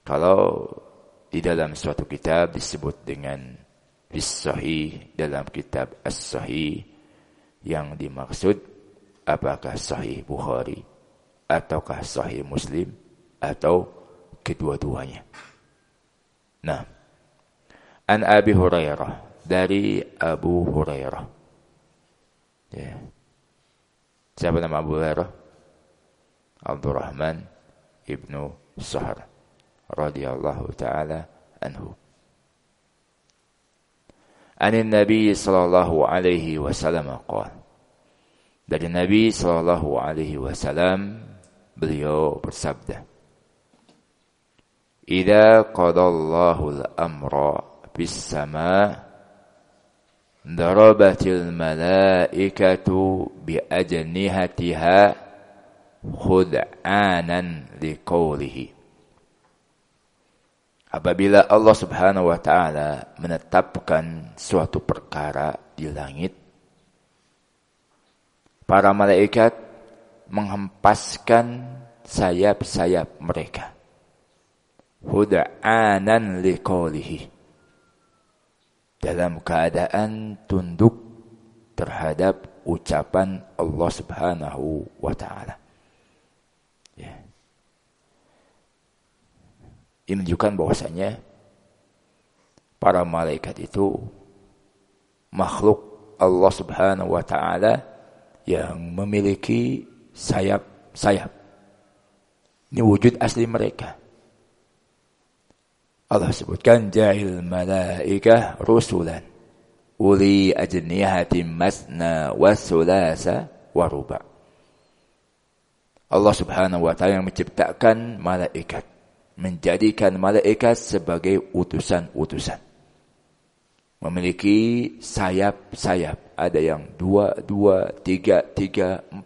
Kalau di dalam suatu kitab disebut dengan bis-sahih, dalam kitab as-sahih, yang dimaksud apakah sahih Bukhari ataukah sahih Muslim atau kedua-duanya. Nah, an Abi Hurairah, dari Abu Hurairah. Ya. Siapa nama Abu Hurairah? Abdurrahman ibnu Sahar radhiyallahu taala anhu. Anin Nabi sallallahu alaihi wasallam qala. Dari Nabi sallallahu alaihi wasallam beliau bersabda, "Idza qadallahu al-amra bis sama' darabatil malaikatu bi ajnihatiha khud'anan liqaulihi." Apabila Allah Subhanahu wa taala menetapkan suatu perkara di langit, para malaikat menghempaskan sayap-sayap mereka. Huda'anan liqaulihi, dalam keadaan tunduk terhadap ucapan Allah Subhanahu wa taala. Ya. Ini menunjukkan bahwasanya para malaikat itu makhluk Allah Subhanahu wa taala yang memiliki sayap-sayap. Ini wujud asli mereka. Allah sebutkan ja'il malaikah rusulan uli ajnihatin masna wa sulasa wa ruba. Allah Subhanahu wa taala yang menciptakan malaikat, menjadikan malaikat sebagai utusan-utusan. Memiliki sayap-sayap. Ada yang 2, 3, 4.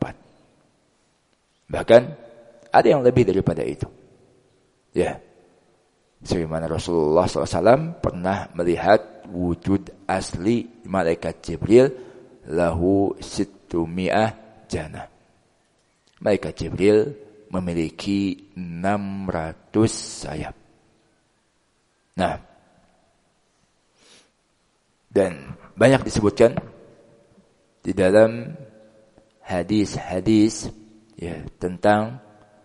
Bahkan ada yang lebih daripada itu. Ya. Sebagaimana Rasulullah SAW pernah melihat wujud asli malaikat Jibril, lahu sittumi'ah janah. Malaikat Jibril memiliki 600 sayap. Nah, dan banyak disebutkan di dalam hadis-hadis ya tentang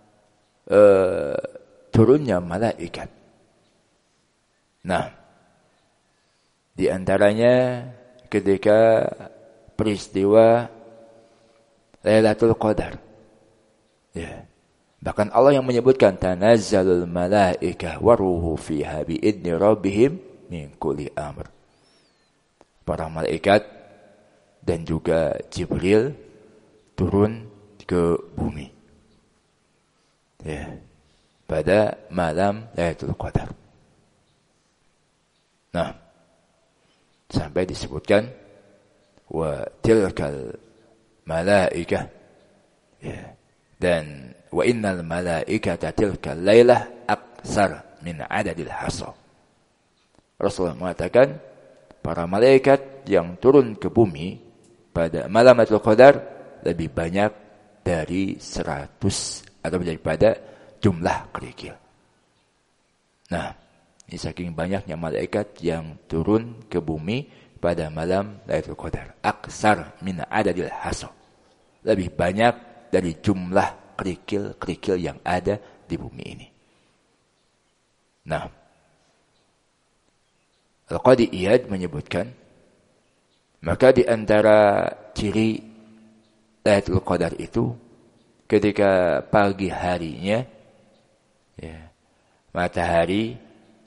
turunnya malaikat. Nah, di antaranya ketika peristiwa Lailatul Qadar. Ya. Bahkan Allah yang menyebutkan tanazzalul malaikah waruhu fiha biidni rabbihim min kulli amr. Para malaikat dan juga Jibril turun ke bumi. Ya. Pada malam Lailatul Qadar. Nah, sampai disebutkan wa tilkal malaikah, ya, dan wa innal malaikata tilkal lailah aksar min adadil hasa. Rasulullah mengatakan para malaikat yang turun ke bumi pada malam Lailatul Qadar lebih banyak dari 100 atau daripada jumlah kerikil. Nah, ini saking banyaknya malaikat yang turun ke bumi pada malam Lailatul Qadar. Aksar min adadil hasa. Lebih banyak dari jumlah kerikil-kerikil yang ada di bumi ini. Nah, Al-Qadi Iyad menyebutkan, maka di antara ciri Lailatul Qadar itu ketika pagi harinya ya, matahari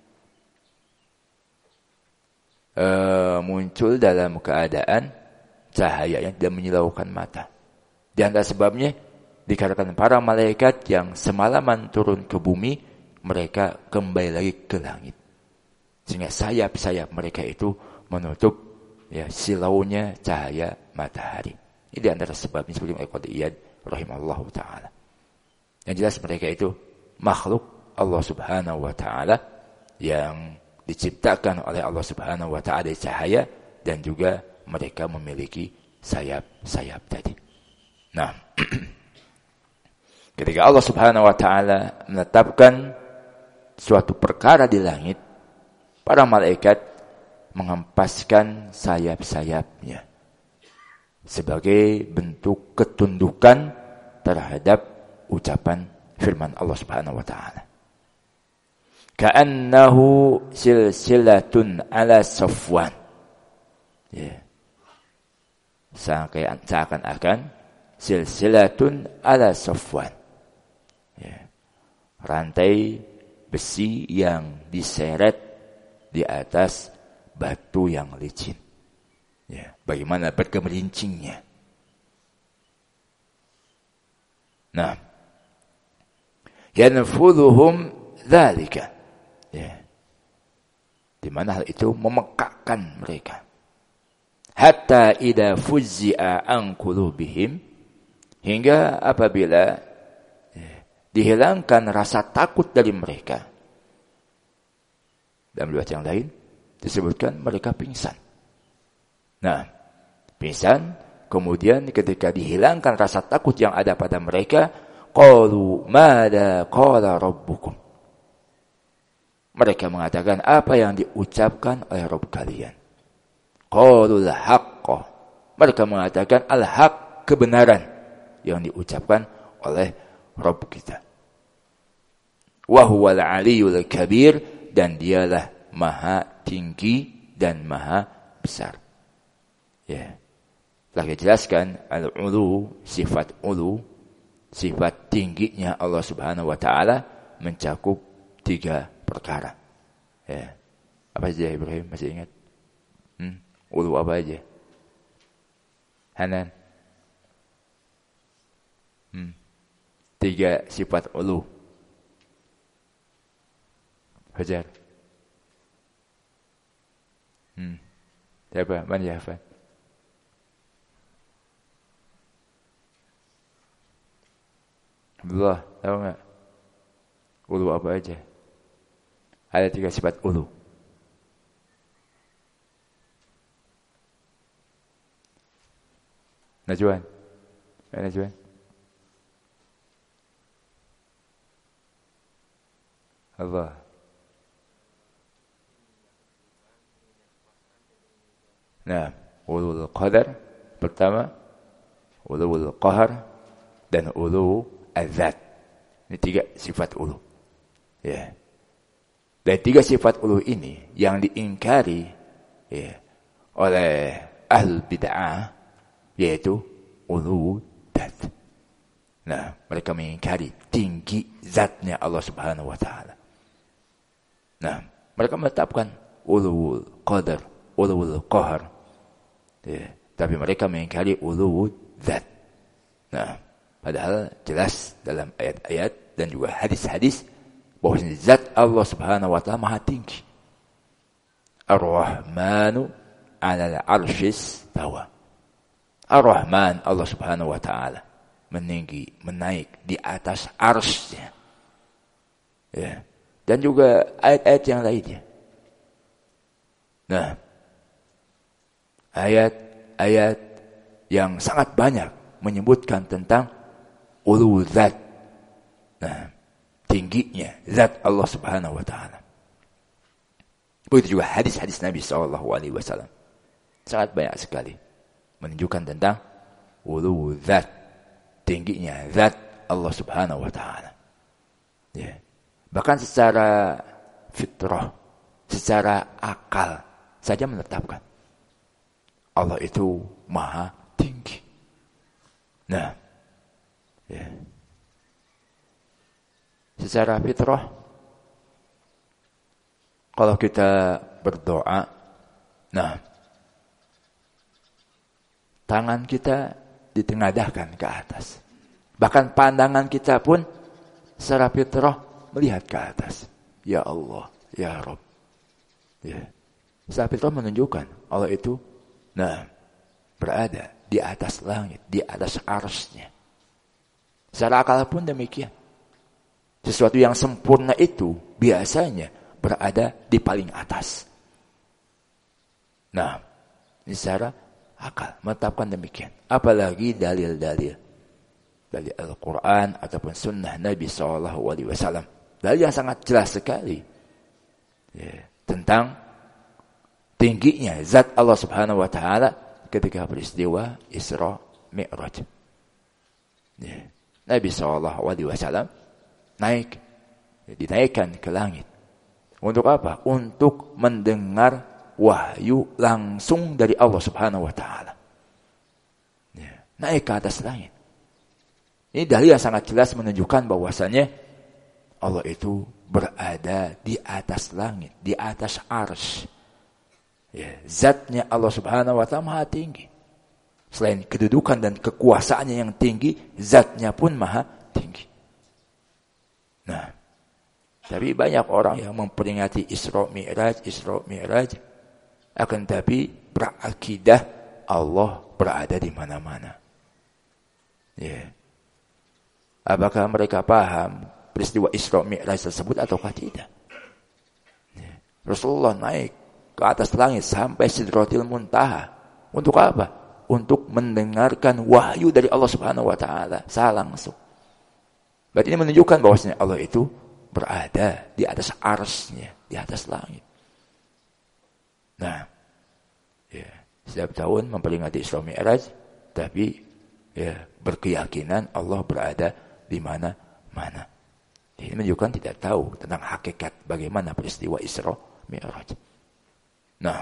muncul dalam keadaan cahaya yang tidak menyilaukan mata. Di antara sebabnya dikarenakan para malaikat yang semalaman turun ke bumi, mereka kembali lagi ke langit. Sehingga sayap-sayap mereka itu menutup ya silaunya cahaya matahari. Ini di antara sebabnya seperti Al-Qadi Iyad rahimahullah ta'ala. Yang jelas mereka itu makhluk Allah Subhanahu wa ta'ala yang diciptakan oleh Allah Subhanahu wa ta'ala dari cahaya, dan juga mereka memiliki sayap-sayap tadi. Nah, ketika Allah Subhanahu wa ta'ala menetapkan suatu perkara di langit, para malaikat menghempaskan sayap-sayapnya sebagai bentuk ketundukan terhadap ucapan firman Allah Subhanahu wa taala. Ka'annahu silsilatun ala Safwan. Ya. Seakan-akan silsilatun ala Safwan. Ya. Rantai besi yang diseret di atas batu yang licin. Ya. Bagaimana bergemerincingnya. Nah. Yanfudhuhum dzalika. Ya. Di mana hal itu memekakkan mereka. Hatta idza fuzzi'a an qulubihim, hingga apabila dihilangkan rasa takut dari mereka. Dalam riwayat yang lain disebutkan mereka pingsan. Nah, pingsan, kemudian ketika dihilangkan rasa takut yang ada pada mereka, qalu mada qala rabbukum. Mereka mengatakan apa yang diucapkan oleh Rabb kalian. Qalul haqqa. Mereka mengatakan al-haq, kebenaran yang diucapkan oleh Rabb kita. Wa huwal aliyyul kabir, dan dialah maha tinggi dan maha besar. Ya. Telah dijelaskan al-ulu, sifat ulu, sifat tingginya Allah Subhanahu wa taala mencakup 3 perkara. Ya. Apa saja Ibrahim, masih ingat? Ulu apa aja? Hanan. 3 sifat ulu. Fajar. Siapa? Mana ya hafal? Abdullah, tahu enggak? Ulu apa aja? Ada 3 sifat ulu. Najwan. Najwan. Allah. Nah, ulul qadar pertama, ulul qahar, dan ulu az-zat. Ini 3 sifat ulu. Ya. Dan 3 sifat ulu ini yang diingkari ya, oleh ahlul bid'ah, yaitu ulu zat. Nah, mereka mengingkari tinggi zatnya Allah Subhanahu wa taala. Nah, mereka menetapkan ulul qadar, ulul qahar. Ya, tapi mereka mengingkari ulul zat. Nah, padahal jelas dalam ayat-ayat dan juga hadis-hadis bahwa zat Allah Subhanahu wa taala maha tinggi. Ar-Rahmanu 'alal 'arsyis tawa. Ar-Rahman, Allah Subhanahu wa taala meninggi, menaik di atas arsy-Nya. Ya. Dan juga ayat-ayat yang lainnya. Nah, ayat-ayat yang sangat banyak menyebutkan tentang ulu zat. Nah, tingginya zat Allah Subhanahu wa taala. Begitu juga hadis-hadis Nabi sallallahu alaihi wasallam. Sangat banyak sekali menunjukkan tentang ulu zat, tingginya zat Allah Subhanahu wa taala. Ya. Bahkan secara fitrah, secara akal saja menetapkan Allah itu maha tinggi. Nah, ya. Secara fitrah, kalau kita berdoa, nah, tangan kita ditengadahkan ke atas. Bahkan pandangan kita pun secara fitrah melihat ke atas. Ya Allah, ya Rabb. Ya. Secara fitrah menunjukkan Allah itu, nah, berada di atas langit, di atas arsy-Nya. Secara akal pun demikian. Sesuatu yang sempurna itu biasanya berada di paling atas. Nah, ini secara akal menetapkan demikian. Apalagi dalil-dalil dari Al-Quran ataupun sunnah Nabi SAW. dalil yang sangat jelas sekali tentang tingginya zat Allah Subhanahu wa taala ketika peristiwa Isra Mi'raj. Nabi SAW dinaikkan ke langit. Untuk apa? Untuk mendengar wahyu langsung dari Allah Subhanahu wa taala. Naik ke atas langit. Ini dalil yang sangat jelas menunjukkan bahwasannya Allah itu berada di atas langit, di atas arsy. Zatnya Allah Subhanahu wa taala maha tinggi. Selain kedudukan dan kekuasaannya yang tinggi, zatnya pun maha tinggi. Nah, tapi banyak orang yang memperingati Isra Mi'raj, akan tapi berakidah Allah berada di mana-mana. Apakah mereka paham peristiwa Isra Mi'raj tersebut ataukah tidak? Rasulullah naik ke atas langit sampai Sidratil Muntaha. Untuk apa? Untuk mendengarkan wahyu dari Allah Subhanahu wa taala secara langsung. Berarti ini menunjukkan bahwasanya Allah itu berada di atas arsy-Nya, di atas langit. Nah, setiap tahun memperingati Isra Mi'raj, tapi berkeyakinan Allah berada di mana-mana. Ini menunjukkan tidak tahu tentang hakikat bagaimana peristiwa Isra Mi'raj. Nah,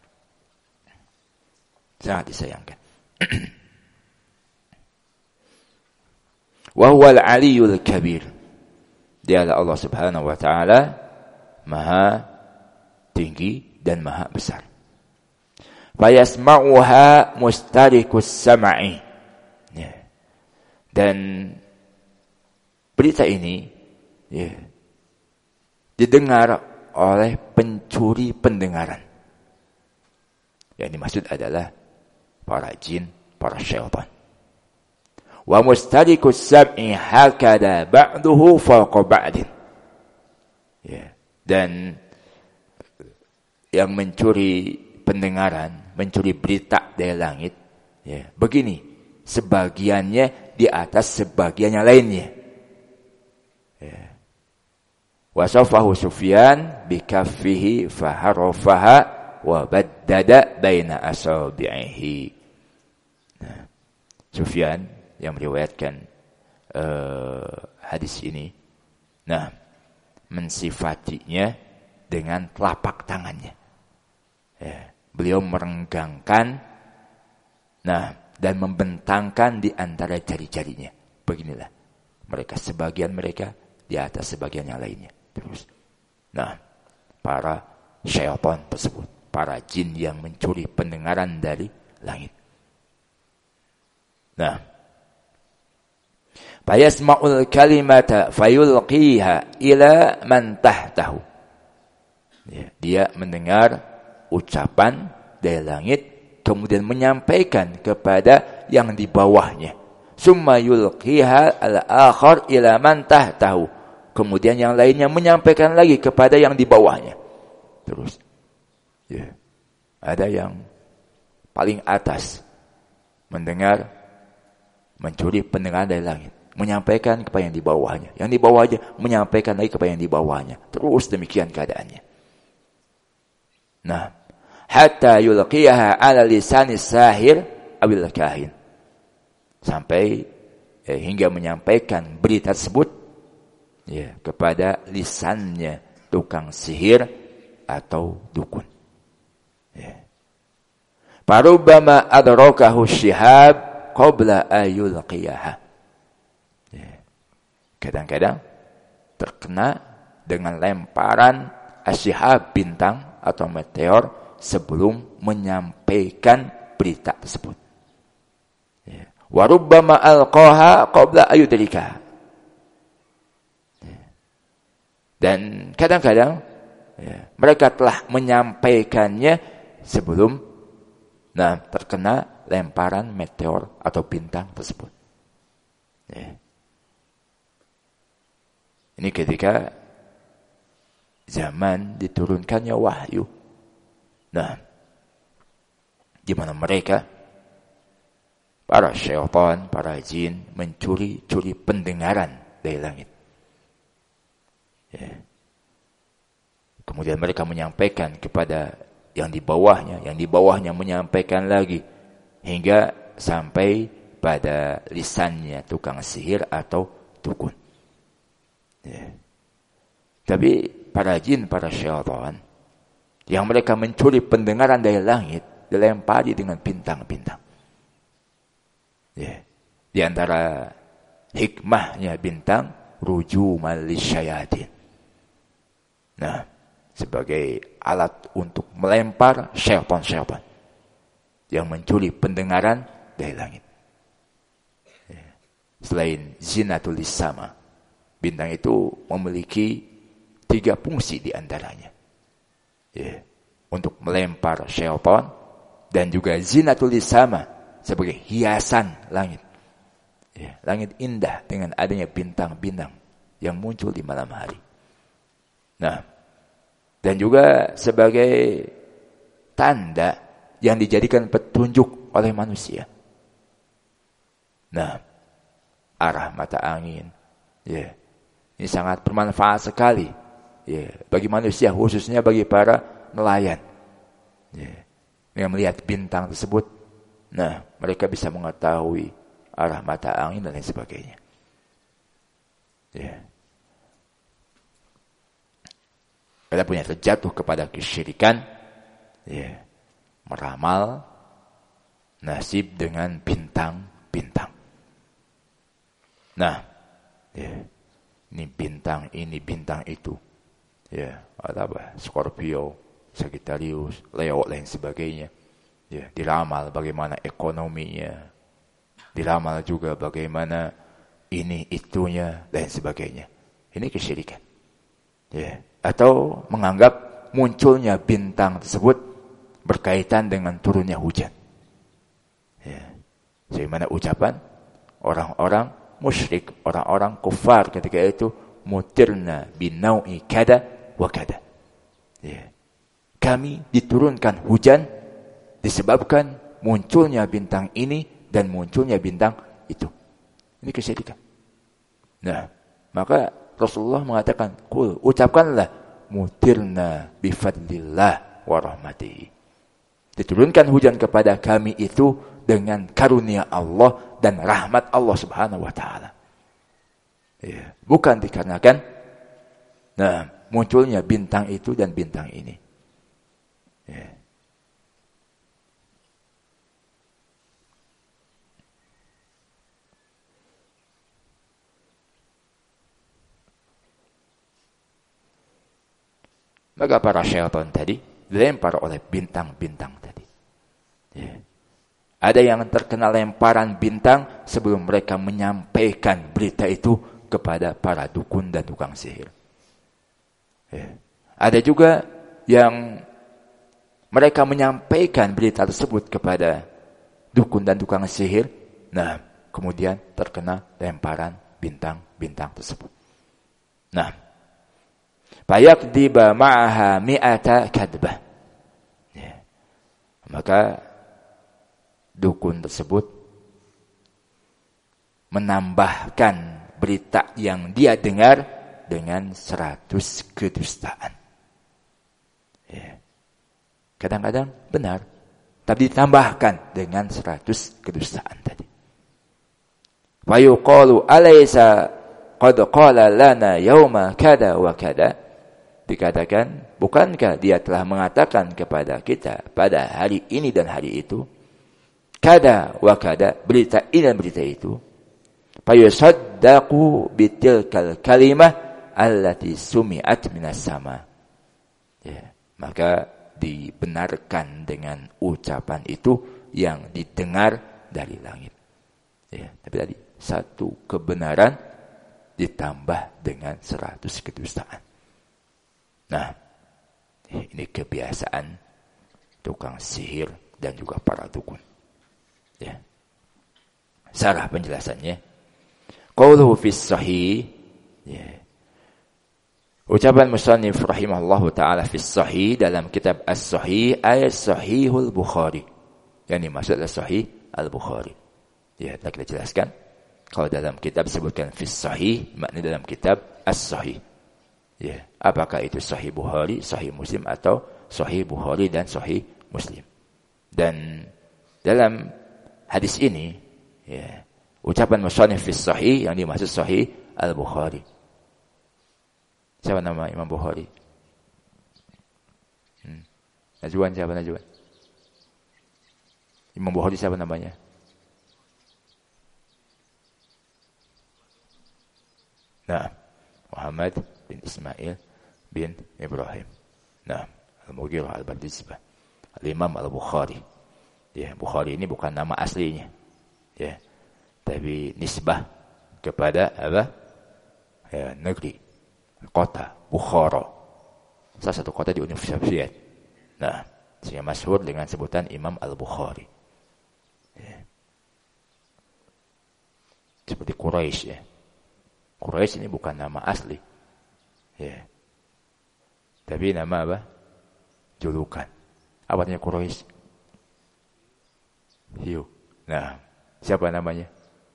sangat disayangkan. Wa huwal aliyyul kabir. Dialah Allah Subhanahu wa taala maha tinggi dan maha besar. Fayasma'uha mustarikus sam'i. Dan berita ini didengar oleh pencuri pendengaran. Yang dimaksud adalah para jin, para syaitan. Wa mustarikus sam'i hakada ba'duhu fawqa ba'din. Dan yang mencuri pendengaran, mencuri berita dari langit, begini, sebagiannya di atas sebagian yang lainnya. Wasafahu Sufyan bikaffihi faharafaha wa baddada baina asabi'ihi. Sufyan yang meriwayatkan hadis ini, mensifatinya dengan telapak tangannya. Beliau merenggangkan, dan membentangkan di antara jari-jarinya. Beginilah mereka, sebagian mereka di atas sebagian yang lainnya. Terus, para syaitan tersebut, para jin yang mencuri pendengaran dari langit. Fayasma'ul kalimata fayulqiha ila man tahtahu. Dia mendengar ucapan dari langit, kemudian menyampaikan kepada yang di bawahnya. Summa yulqiha al-akhar ila man tahtahu. Kemudian yang lainnya menyampaikan lagi kepada yang di bawahnya. Terus, ada yang paling atas mendengar, mencuri pendengaran dari langit, menyampaikan kepada yang di bawahnya. Yang di bawahnya menyampaikan lagi kepada yang di bawahnya. Terus demikian keadaannya. Hatta yulqiyaha ala lisanis sahir awil kahin. Sampai hingga menyampaikan berita tersebut kepada lisannya tukang sihir atau dukun. Farubbama adrakahu syihab qabla ayulqiyaha. Kadang-kadang terkena dengan lemparan asyihab, bintang atau meteor, sebelum menyampaikan berita tersebut. Wa rubbama alqaha qabla ayudrika. Dan kadang-kadang mereka telah menyampaikannya sebelum terkena lemparan meteor atau bintang tersebut. Ini ketika zaman diturunkannya wahyu. Di mana mereka, para syaitan, para jin, mencuri-curi pendengaran dari langit. Kemudian mereka menyampaikan kepada yang di bawahnya menyampaikan lagi, hingga sampai pada lisannya tukang sihir atau dukun. Ya. Tapi para jin, para syaitan, yang mereka mencuri pendengaran dari langit, dilempari dengan bintang-bintang. Ya. Di antara hikmahnya bintang, rujuman lisyayatin. Nah, sebagai alat untuk melempar syaitan-syaitan yang mencuri pendengaran dari langit. Ya. Selain zinatul sama, bintang itu memiliki 3 fungsi di antaranya. Ya. Untuk melempar syaitan, dan juga zinatul sama sebagai hiasan langit. Ya. Langit indah dengan adanya bintang-bintang yang muncul di malam hari. Nah, dan juga sebagai tanda yang dijadikan petunjuk oleh manusia. Nah, arah mata angin, ya, ini sangat bermanfaat sekali, ya, bagi manusia, khususnya bagi para nelayan. Ya, yang melihat bintang tersebut, nah, mereka bisa mengetahui arah mata angin dan lain sebagainya. Ya. Kita punya terjatuh kepada kesyirikan, ya, meramal nasib dengan bintang-bintang. Nah, ya, ini bintang itu, ya, apa? Scorpio, Sagittarius, Leo, lain sebagainya. Ya, diramal bagaimana ekonominya, diramal juga bagaimana ini itunya, lain sebagainya. Ini kesyirikan. Ya. Atau menganggap munculnya bintang tersebut berkaitan dengan turunnya hujan. Ya. Sebagaimana ucapan orang-orang musyrik, orang-orang kufar ketika itu, mutirna binau'i kada wa kada. Ya. Kami diturunkan hujan disebabkan munculnya bintang ini dan munculnya bintang itu. Ini kesyirikan. Nah, maka Rasulullah mengatakan, "Qul, ucapkanlah, mutirna bifadlillah wa rahmatihi." Diturunkan hujan kepada kami itu dengan karunia Allah dan rahmat Allah Subhanahu wa taala. Ya, bukan dikarenakan munculnya bintang itu dan bintang ini. Ya. Maka para syaitan tadi dilempar oleh bintang-bintang tadi. Ya. Ada yang terkena lemparan bintang sebelum mereka menyampaikan berita itu kepada para dukun dan tukang sihir. Ya. Ada juga yang mereka menyampaikan berita tersebut kepada dukun dan tukang sihir. Nah, kemudian terkena lemparan bintang-bintang tersebut. Nah, fayakdiba ma'aha mi'ata kadbah. Ya. Maka dukun tersebut menambahkan berita yang dia dengar dengan 100 kedustaan. Ya. Kadang-kadang benar, tapi ditambahkan dengan 100 kedustaan tadi. Wa yuqalu alaysa qad qala lana yauma kada wa kada. Dikatakan, bukankah dia telah mengatakan kepada kita pada hari ini dan hari itu, kada wa kada, berita ini dan berita itu. Fayusaddaqu bitilkal kalimah allati sumi'at minas sama. Ya, maka dibenarkan dengan ucapan itu yang didengar dari langit. Ya, tapi tadi satu kebenaran ditambah dengan 100 kedustaan. Nah, ini kebiasaan tukang sihir dan juga para dukun. Ya. Sarah penjelasannya. Qauluhu fis sahih. Ya. Ucapan musannif rahimahullahu taala fis sahih dalam kitab As-Sahih ayat Sahihul Bukhari. Yang dimaksud adalah Sahih Al-Bukhari. Ya, telah kita jelaskan. Kalau dalam kitab disebutkan fis sahih, maknanya dalam kitab As-Sahih. Ya, apakah itu Sahih Bukhari, Sahih Muslim atau Sahih Bukhari dan Sahih Muslim. Dan dalam hadis ini, ya, ucapan musannif fi sahih yang dimaksud Sahih Al-Bukhari. Siapa nama Imam Bukhari? Najwan, siapa Najwan? Imam Bukhari siapa namanya? Nah, Muhammad bin Ismail bin Ibrahim. Nah, Al-Mughirah Al-Bardizbah. Al-Imam Al-Bukhari. Ya, Bukhari ini bukan nama aslinya. Ya. Tapi nisbah kepada apa? Ya, negeri, kota Bukhara. Salah satu kota di Universitas. Nah, sehingga masyhur dengan sebutan Imam Al-Bukhari. Ya. Seperti Quraisy ya. Quraisy ini bukan nama asli. Ya. Tapi nama apa? Julukan. Apa artinya Quraisy? Hiu. Nah, siapa namanya?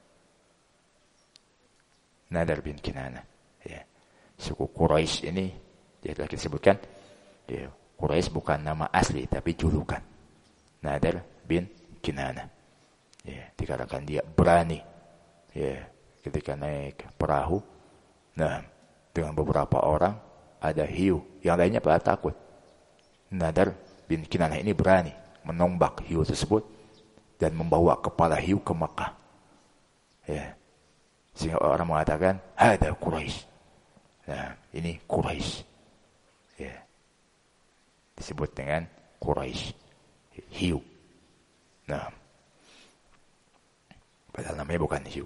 Nadar bin Kinanah. Ya. Suku Quraisy ini dia telah disebutkan. Ya. Quraisy bukan nama asli tapi julukan. Nadar bin Kinanah. Ya, dikatakan dia berani. Ya, ketika naik perahu. Nah, dengan beberapa orang ada hiu, yang lainnya pada takut. Nadar bin Kinanah ini berani menombak hiu tersebut dan membawa kepala hiu ke Makkah. Ya. Sehingga orang mengatakan, "Hada Quraisy." Nah, ini Quraisy. Ya. Disebut dengan Quraisy. Hiu. Nah. Padahal namanya bukan hiu.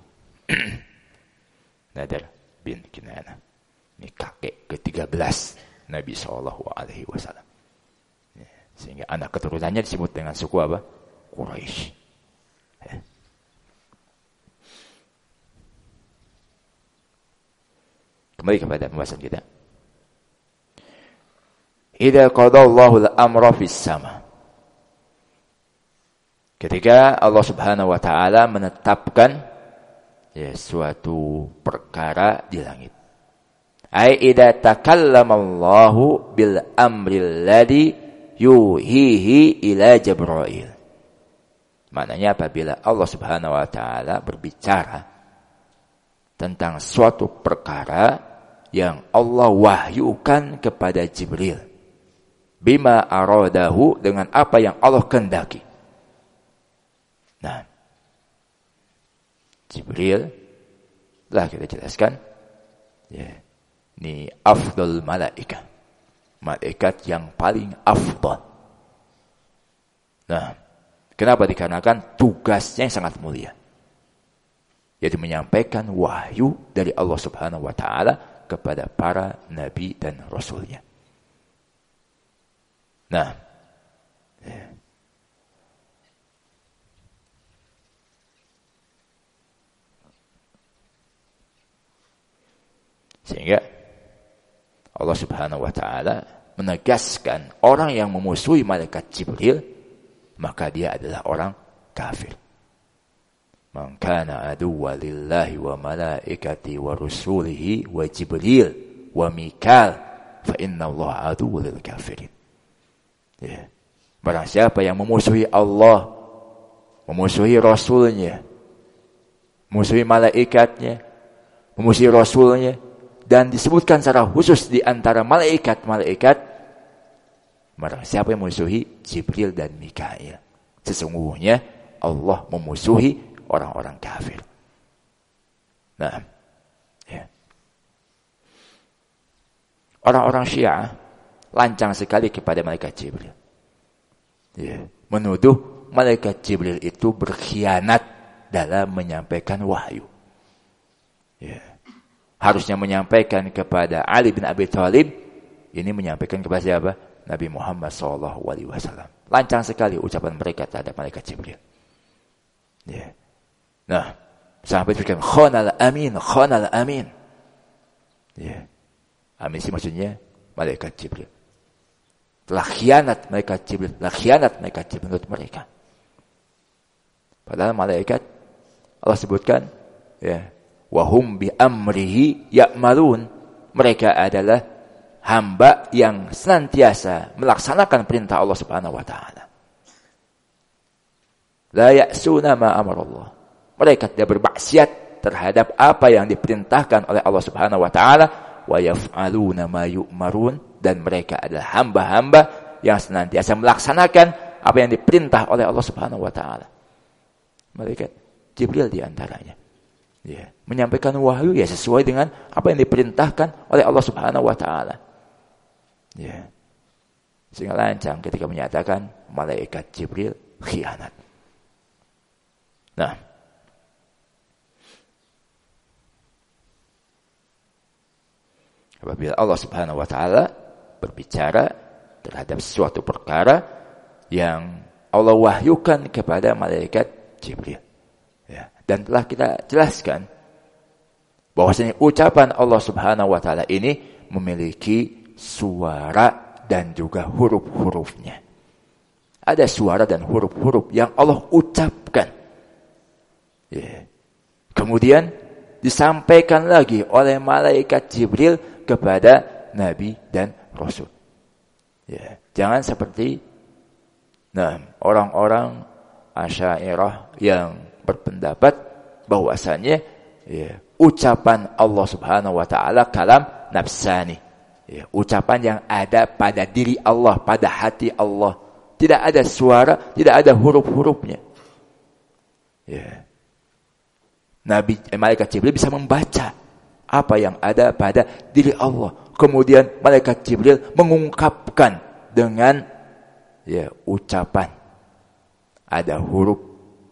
Nadar bin Kinanah. Ini kakek ke-13 Nabi SAW. Ya. Sehingga anak keturunannya disebut dengan suku apa? Quraisy. Ya. Kembali kepada pembahasan kita. Idza qadallahu al-amra fis sama. Ketika Allah Subhanahu wa taala menetapkan ya suatu perkara di langit. Ai idza takallama Allahu bil amri alladhi yuhihi ila Jibril. Maknanya apabila Allah Subhanahu wa taala berbicara tentang suatu perkara yang Allah wahyukan kepada Jibril. Bima aradahu, dengan apa yang Allah kehendaki. Nah, Jibril telah kita jelaskan, ya, ini afdal malaikah, malaikat yang paling afdal. Nah, kenapa? Dikarenakan tugasnya yang sangat mulia, yaitu menyampaikan wahyu dari Allah Subhanahu wa taala kepada para nabi dan rasulnya. Nah, ya. Sehingga Allah Subhanahu wa taala menegaskan orang yang memusuhi malaikat Jibril, maka dia adalah orang kafir. Man kana aduwwa lillahi wa malaikati wa rusulihi wa Jibril wa Mikal fa inna Allah aduwwul lil kafirin. Ya. Barang siapa yang memusuhi Allah, memusuhi Rasulnya, memusuhi malaikatnya, memusuhi Rasulnya, dan disebutkan secara khusus di antara malaikat-malaikat, barang siapa yang memusuhi Jibril dan Mikail, sesungguhnya Allah memusuhi orang-orang kafir. Nah, ya. Orang-orang Syiah lancang sekali kepada malaikat Jibril. Ya, menuduh malaikat Jibril itu berkhianat dalam menyampaikan wahyu. Ya. Harusnya menyampaikan kepada Ali bin Abi Thalib, ini menyampaikan kepada siapa? Nabi Muhammad SAW. Lancang sekali ucapan mereka terhadap malaikat Jibril. Ya. Nah, sampai dikatakan khonal amin, khonal amin. Ya. Amin sih maksudnya malaikat Jibril. Telah khianat malaikat Jibril, telah khianat malaikat Jibril menurut mereka. Padahal malaikat Allah sebutkan, ya, wahum bi amrihi ya'malun. Mereka adalah hamba yang senantiasa melaksanakan perintah Allah Subhanahu wa taala. La ya'suna ma amarallah. Mereka tidak bermaksiat terhadap apa yang diperintahkan oleh Allah Subhanahu wa taala, wa yaf'aluna ma yu'marun, dan mereka adalah hamba-hamba yang senantiasa melaksanakan apa yang diperintah oleh Allah Subhanahu wa taala. Malaikat Jibril di antaranya. Ya, menyampaikan wahyu ya sesuai dengan apa yang diperintahkan oleh Allah Subhanahu wa taala. Ya. Sehingga lancang ketika menyatakan malaikat Jibril khianat. Nah, apabila Allah Subhanahu wa taala berbicara terhadap suatu perkara yang Allah wahyukan kepada malaikat Jibril. Ya, dan telah kita jelaskan bahwasanya ucapan Allah Subhanahu wa taala ini memiliki suara dan juga huruf-hurufnya. Ada suara dan huruf-huruf yang Allah ucapkan. Ya. Kemudian disampaikan lagi oleh malaikat Jibril kepada Nabi dan Rasul. Ya, jangan seperti orang-orang Asy'ariyah yang berpendapat bahwasannya ucapan Allah Subhanahu wa taala kalam nafsani. Ya, ucapan yang ada pada diri Allah, pada hati Allah. Tidak ada suara, tidak ada huruf-hurufnya. Ya. Malaikat Jibril bisa membaca apa yang ada pada diri Allah. Kemudian malaikat Jibril mengungkapkan dengan ucapan. Ada huruf.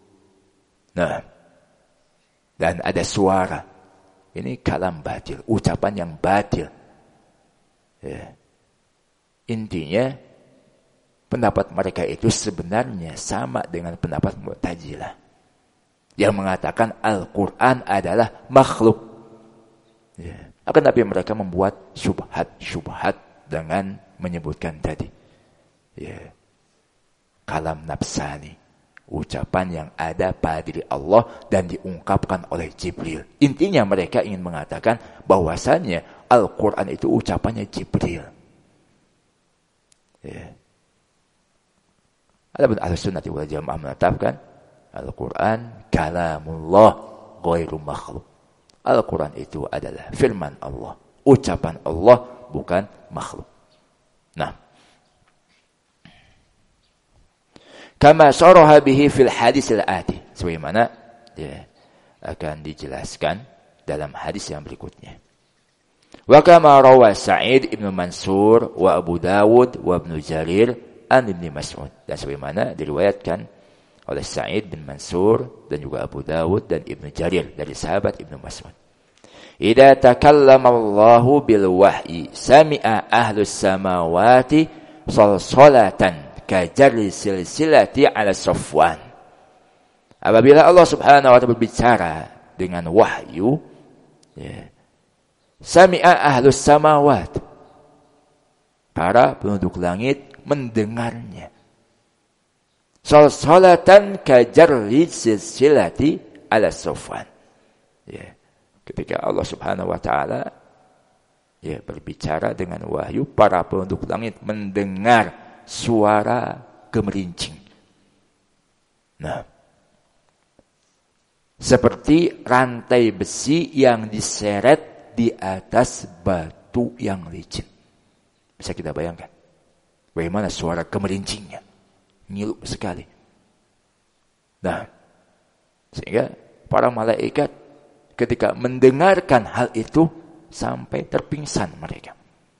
Dan ada suara. Ini kalam batil, ucapan yang batil. Ya. Intinya pendapat mereka itu sebenarnya sama dengan pendapat Mu'tazilah yang mengatakan Al-Quran adalah makhluk. Ya. Akan tapi mereka membuat syubhat dengan menyebutkan tadi. Ya. Kalam nafsani. Ucapan yang ada pada diri Allah dan diungkapkan oleh Jibril. Intinya mereka ingin mengatakan bahwasannya Al-Quran itu ucapannya Jibril. Ya. Adapun Ahlussunnah wal Jamaah menetapkan Al-Quran kalamullah ghairu makhluk. Al-Quran itu adalah firman Allah, ucapan Allah, bukan makhluk. Nah, kama syaraha bihi fil hadis al-ati, sebagaimana akan dijelaskan dalam hadis yang berikutnya. Wa kama rawa Sa'id ibn Mansur wa Abu Dawud wa Ibnu Jarir an Ibnu Mas'ud, dan sebagaimana diriwayatkan oleh Sa'id bin Mansur dan juga Abu Dawud dan Ibnu Jarir dari sahabat Ibnu Mas'ud. Idza takallama Allahu bil wahyi sami'a ahlus samawati salsalatan kajarri silsilati ala Safwan. Apabila Allah Subhanahu wa taala berbicara dengan wahyu, sami'a ahlus samawat, para penduduk langit mendengarnya. Salsalatan kajarri silsilati ala Safwan. Ya. Ketika Allah Subhanahu wa taala berbicara dengan wahyu, para penduduk langit mendengar suara gemerincing. Nah, seperti rantai besi yang diseret di atas batu yang licin. Bisa kita bayangkan bagaimana suara gemerincingnya. Ngilu sekali. Nah, sehingga para malaikat ketika mendengarkan hal itu sampai terpingsan mereka.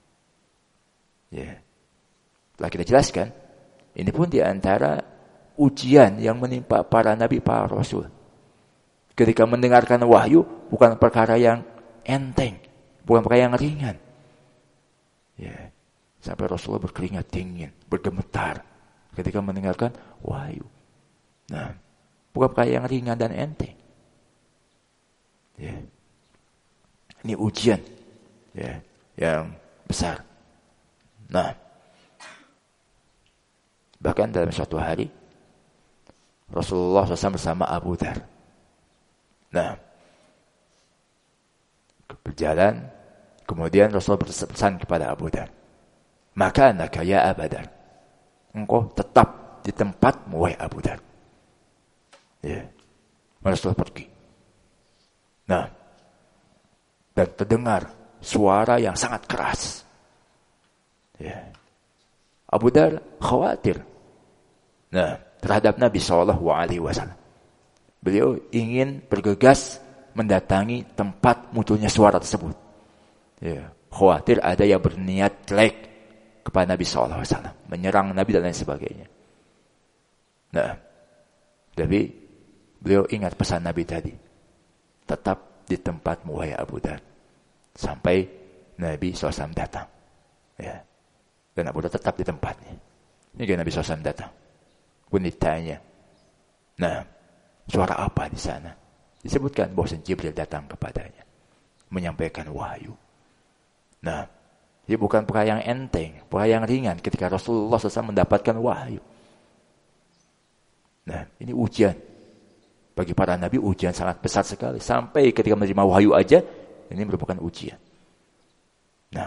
Telah kita jelaskan, ini pun di antara ujian yang menimpa para nabi, para rasul. Ketika mendengarkan wahyu bukan perkara yang enteng, bukan perkara yang ringan. Sampai Rasulullah berkeringat dingin, bergemetar ketika mendengarkan wahyu. Nah, bukan perkara yang ringan dan enteng. Ini ujian yang besar. Nah, bahkan dalam suatu hari Rasulullah SAW bersama Abu Dzar. Nah, berjalan Kemudian Rasul berpesan kepada Abu Dar, maka anaka ya Abu Dar, engkau tetap di tempatmu wahai Abu Dar. Ya. Rasul pergi. Nah, dan terdengar suara yang sangat keras. Ya. Abu Dar khawatir. Nah, terhadap Nabi SAW. Beliau ingin bergegas mendatangi tempat munculnya suara tersebut. Ya, khawatir ada yang berniat jelek kepada Nabi SAW, menyerang Nabi dan lain sebagainya. Nah, tapi beliau ingat pesan Nabi tadi, tetap di tempatmu wahai Abu Dar, sampai Nabi SAW datang. Ya, dan Abu Dar tetap di tempatnya. Hingga Nabi SAW datang. Pun ditanya, nah, suara apa di sana? Disebutkan bahwa Jibril datang kepadanya, menyampaikan wahyu. Nah, ini bukan perkara yang enteng, perkara yang ringan ketika Rasulullah SAW mendapatkan wahyu. Nah, ini ujian. Bagi para nabi ujian sangat besar sekali. Sampai ketika menerima wahyu aja, ini merupakan ujian. Nah,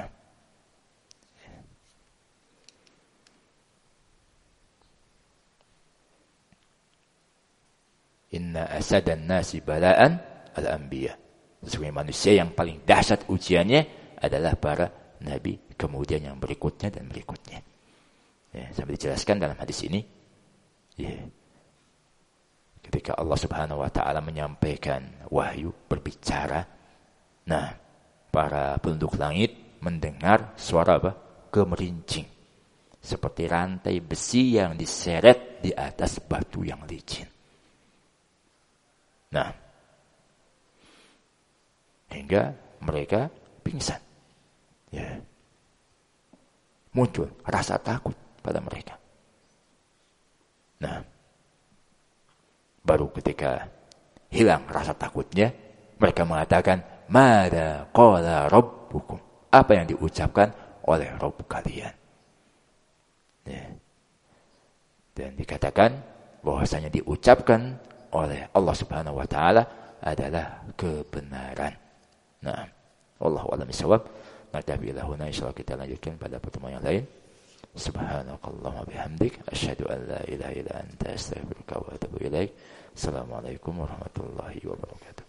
inna asadan nasi bala'an al-anbiya. Sesungguhnya manusia yang paling dahsyat ujiannya adalah para nabi, kemudian yang berikutnya dan berikutnya. Ya, sampai dijelaskan dalam hadis ini. Ya, ketika Allah Subhanahu wa taala menyampaikan wahyu, berbicara, nah, para penduduk langit mendengar suara apa? Gemerincing. Seperti rantai besi yang diseret di atas batu yang licin. Nah, hingga mereka pingsan. Ya. Muncul rasa takut pada mereka. Nah, baru ketika hilang rasa takutnya, mereka mengatakan, "Mada qala rabbukum?" Apa yang diucapkan oleh Rabb kalian? Ya. Dan dikatakan bahwasanya diucapkan oleh Allah Subhanahu wa taala adalah kebenaran. Nah, wallahu a'lam bishawab. Naktafi ila huna, insyaallah kita lanjutkan pada pertemuan yang lain. Subhanakallahumma bihamdik, asyhadu an la ilaha illa anta, astaghfiruka wa atubu ilaik. Assalamualaikum warahmatullahi wabarakatuh.